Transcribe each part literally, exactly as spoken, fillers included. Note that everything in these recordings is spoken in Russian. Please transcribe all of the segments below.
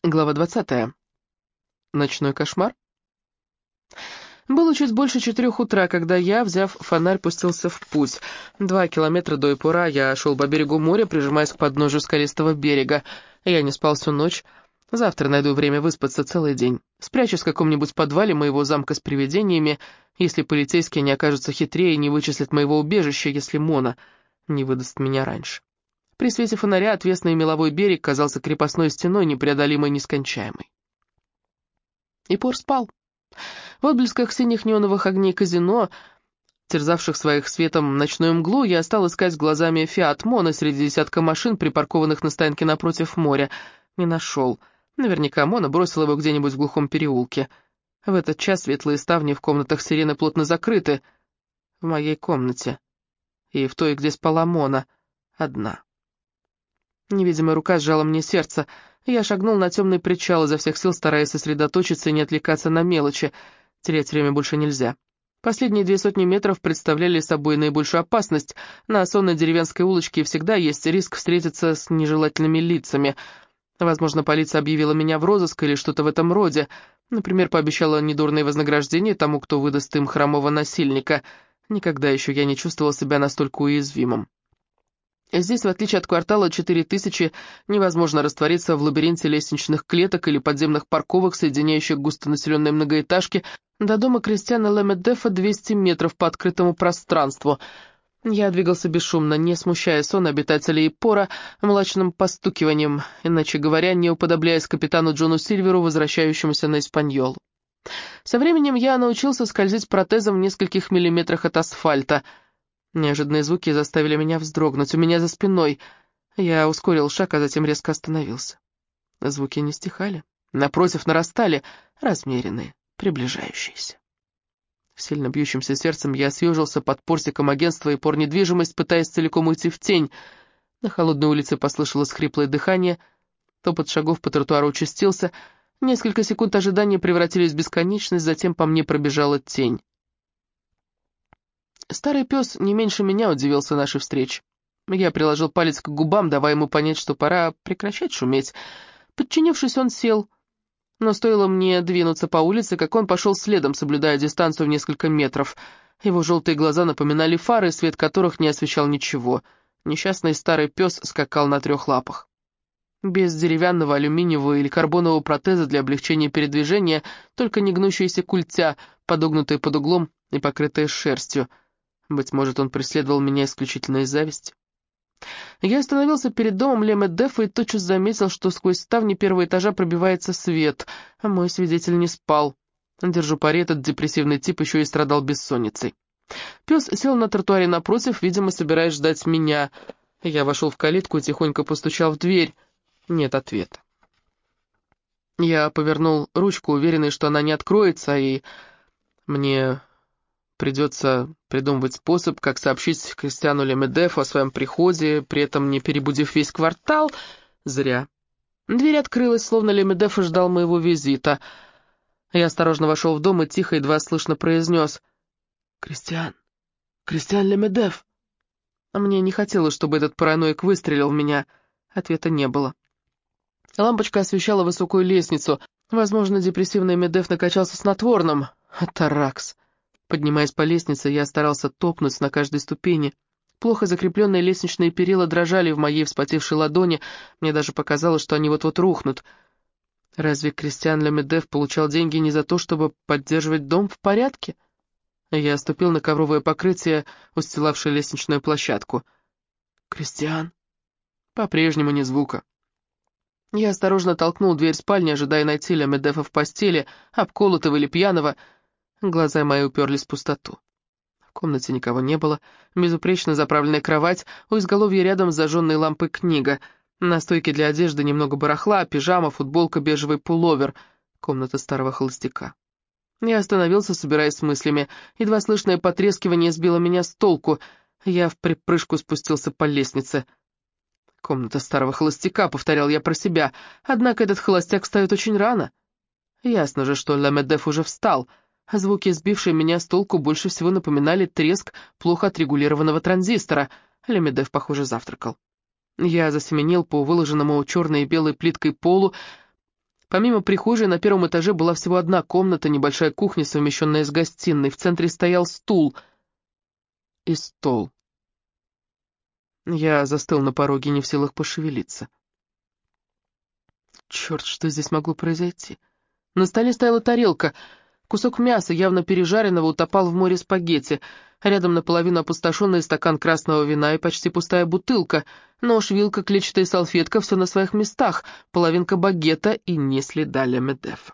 Глава двадцатая. Ночной кошмар. Было чуть больше четырех утра, когда я, взяв фонарь, пустился в путь. Два километра до Ипура я шел по берегу моря, прижимаясь к подножию скалистого берега. Я не спал всю ночь. Завтра найду время выспаться целый день. Спрячусь в каком-нибудь подвале моего замка с привидениями, если полицейские не окажутся хитрее и не вычислят моего убежища, если Мона не выдаст меня раньше. При свете фонаря отвесный меловой берег казался крепостной стеной, непреодолимой, нескончаемой. Ипор спал. В отблесках синих неоновых огней казино, терзавших своих светом ночную мглу, я стал искать глазами «Фиат Мона» среди десятка машин, припаркованных на стоянке напротив моря. Не нашел. Наверняка Мона бросил его где-нибудь в глухом переулке. В этот час светлые ставни в комнатах сирены плотно закрыты. В моей комнате. И в той, где спала Мона. Одна. Невидимая рука сжала мне сердце. Я шагнул на темный причал, изо всех сил стараясь сосредоточиться и не отвлекаться на мелочи. Терять время больше нельзя. Последние две сотни метров представляли собой наибольшую опасность. На сонной деревенской улочке всегда есть риск встретиться с нежелательными лицами. Возможно, полиция объявила меня в розыск или что-то в этом роде. Например, пообещала недурное вознаграждение тому, кто выдаст им хромого насильника. Никогда еще я не чувствовал себя настолько уязвимым. Здесь, в отличие от квартала четыре тысячи, невозможно раствориться в лабиринте лестничных клеток или подземных парковок, соединяющих густонаселенные многоэтажки. До дома Кристиана Лемедефа двести метров по открытому пространству. Я двигался бесшумно, не смущая сон обитателей Ипора млачным постукиванием, иначе говоря, не уподобляясь капитану Джону Сильверу, возвращающемуся на Испаньолу. Со временем я научился скользить протезом в нескольких миллиметрах от асфальта. Неожиданные звуки заставили меня вздрогнуть. У меня за спиной. Я ускорил шаг, а затем резко остановился. Звуки не стихали. Напротив, нарастали, размеренные, приближающиеся. Сильно бьющимся сердцем я съежился под портиком агентства «Ипор недвижимость», пытаясь целиком уйти в тень. На холодной улице послышалось хриплое дыхание. Топот шагов по тротуару участился. Несколько секунд ожидания превратились в бесконечность, затем по мне пробежала тень. Старый пес не меньше меня удивился нашей встрече. Я приложил палец к губам, давая ему понять, что пора прекращать шуметь. Подчинившись, он сел. Но стоило мне двинуться по улице, как он пошел следом, соблюдая дистанцию в несколько метров. Его желтые глаза напоминали фары, свет которых не освещал ничего. Несчастный старый пес скакал на трех лапах. Без деревянного, алюминиевого или карбонового протеза для облегчения передвижения, только негнущаяся культя, подогнутая под углом и покрытая шерстью. Быть может, он преследовал меня исключительно из зависти. Я остановился перед домом Лемедефа и тотчас заметил, что сквозь ставни первого этажа пробивается свет, а мой свидетель не спал. Держу пари, этот депрессивный тип еще и страдал бессонницей. Пес сел на тротуаре напротив, видимо, собираясь ждать меня. Я вошел в калитку и тихонько постучал в дверь. Нет ответа. Я повернул ручку, уверенный, что она не откроется, и мне придется придумывать способ, как сообщить Кристиану Лемедефу о своем приходе, при этом не перебудив весь квартал. Зря. Дверь открылась, словно Лемедеф ждал моего визита. Я осторожно вошел в дом и тихо, едва слышно произнес: «Кристиан, Кристиан Лемедеф». Мне не хотелось, чтобы этот параноик выстрелил в меня. Ответа не было. Лампочка освещала высокую лестницу. Возможно, депрессивный Медеф накачался снотворным. Атаракс. Поднимаясь по лестнице, я старался топнуть на каждой ступени. Плохо закрепленные лестничные перила дрожали в моей вспотевшей ладони. Мне даже показалось, что они вот-вот рухнут. Разве Кристиан Лемедеф получал деньги не за то, чтобы поддерживать дом в порядке? Я ступил на ковровое покрытие, устилавшее лестничную площадку. «Кристиан?» По-прежнему ни звука. Я осторожно толкнул дверь спальни, ожидая найти Лемедефа в постели, обколотого или пьяного. Глаза мои уперлись в пустоту. В комнате никого не было. Безупречно заправленная кровать, у изголовья рядом с зажженной лампой книга. На стойке для одежды немного барахла, пижама, футболка, бежевый пуловер. Комната старого холостяка. Я остановился, собираясь с мыслями. Едва слышное потрескивание сбило меня с толку. Я в припрыжку спустился по лестнице. «Комната старого холостяка», — повторял я про себя. Однако этот холостяк встает очень рано. Ясно же, что Лемедеф уже встал. Звуки, сбившие меня с толку, больше всего напоминали треск плохо отрегулированного транзистора. Лемедеф, похоже, завтракал. Я засеменил по выложенному черной и белой плиткой полу, Помимо прихожей, на первом этаже была всего одна комната, небольшая кухня, совмещенная с гостиной. В центре стоял стул и стол. Я застыл на пороге, не в силах пошевелиться. Черт, что здесь могло произойти? На столе стояла тарелка. Кусок мяса, явно пережаренного, утопал в море спагетти. Рядом наполовину опустошенный стакан красного вина и почти пустая бутылка. Нож, вилка, клетчатая салфетка — все на своих местах. Половинка багета и ни следа ля Медефа.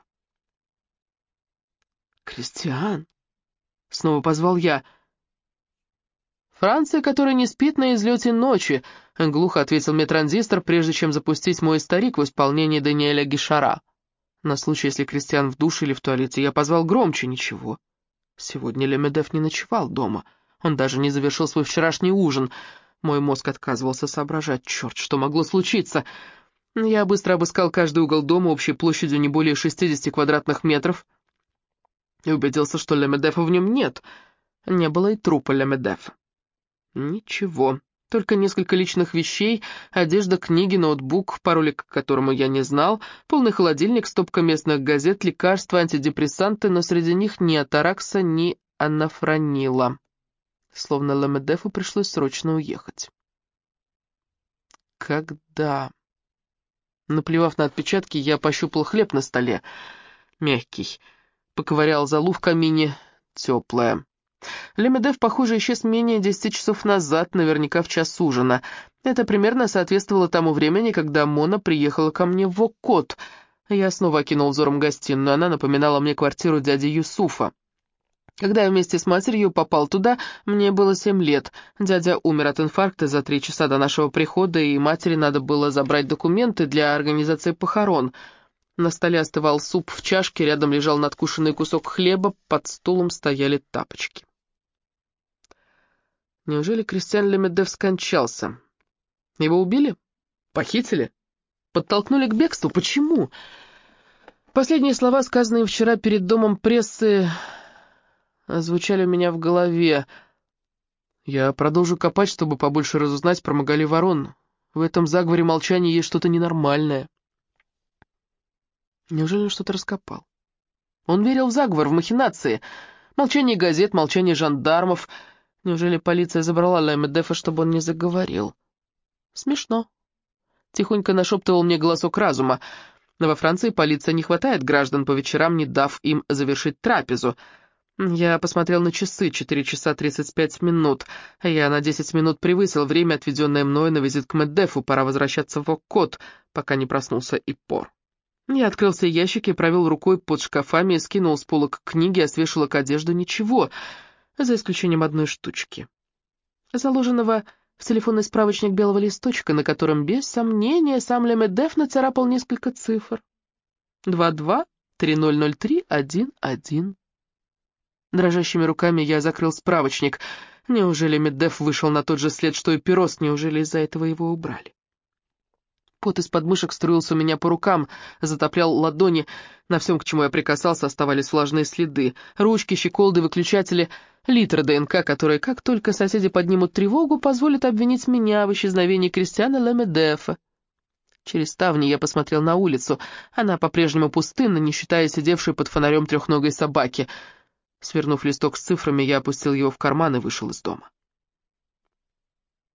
«Кристиан!» — снова позвал я. «Франция, которая не спит на излете ночи», — глухо ответил мне транзистор, прежде чем запустить мой старик в исполнении Даниэля Гишара. На случай, если Кристиан в душе или в туалете, я позвал громче. Ничего. Сегодня ля Медеф не ночевал дома. Он даже не завершил свой вчерашний ужин. Мой мозг отказывался соображать. Черт, что могло случиться? Я быстро обыскал каждый угол дома общей площадью не более шестидесяти квадратных метров и убедился, что ля Медефа в нем нет. Не было и трупа ля Медефа. Ничего, только несколько личных вещей, одежда, книги, ноутбук, пароля к которому я не знал, полный холодильник, стопка местных газет, лекарства, антидепрессанты, но среди них ни атаракса, ни анафранила. Словно ля Медефу пришлось срочно уехать. Когда? Наплевав на отпечатки, я пощупал хлеб на столе. Мягкий. Поковырял золу в камине. Теплая. Ля Медеф, похоже, исчез менее десяти часов назад, наверняка в час ужина. Это примерно соответствовало тому времени, когда Мона приехала ко мне в Окот. Я снова окинул взором гостиную, она напоминала мне квартиру дяди Юсуфа. Когда я вместе с матерью попал туда, мне было семь лет. Дядя умер от инфаркта за три часа до нашего прихода, и матери надо было забрать документы для организации похорон. На столе остывал суп в чашке, рядом лежал надкушенный кусок хлеба, под стулом стояли тапочки. Неужели Кристиан ля Медеф скончался? Его убили? Похитили? Подтолкнули к бегству? Почему? Последние слова, сказанные вчера перед домом прессы, звучали у меня в голове. Я продолжу копать, чтобы побольше разузнать про Магали Ворон. В этом заговоре молчания есть что-то ненормальное. Неужели он что-то раскопал? Он верил в заговор, в махинации. Молчание газет, молчание жандармов. Неужели полиция забрала ля Медефа, чтобы он не заговорил? Смешно. Тихонько нашептывал мне голосок разума. Но во Франции полиция не хватает граждан по вечерам, не дав им завершить трапезу. Я посмотрел на часы, четыре часа тридцать пять минут. Я на десять минут превысил время, отведенное мной на визит к Медефу. Пора возвращаться в Окот, пока не проснулся Иппор. Я открыл все ящики, провел рукой под шкафами, скинул с полок книги, а с вешалок одежду. Ничего, за исключением одной штучки. Заложенного в телефонный справочник белого листочка, на котором, без сомнения, сам ля Медеф нацарапал несколько цифр. два два три ноль ноль три один один. Дрожащими руками я закрыл справочник. Неужели Медеф вышел на тот же след, что и Пирос? Неужели из-за этого его убрали? Пот из подмышек струился у меня по рукам, затоплял ладони. На всем, к чему я прикасался, оставались влажные следы. Ручки, щеколды, выключатели, литр ДНК, которые, как только соседи поднимут тревогу, позволят обвинить меня в исчезновении Кристиана ля Медефа. Через ставни я посмотрел на улицу. Она по-прежнему пустынна, не считая сидевшей под фонарем трехногой собаки. Свернув листок с цифрами, я опустил его в карман и вышел из дома.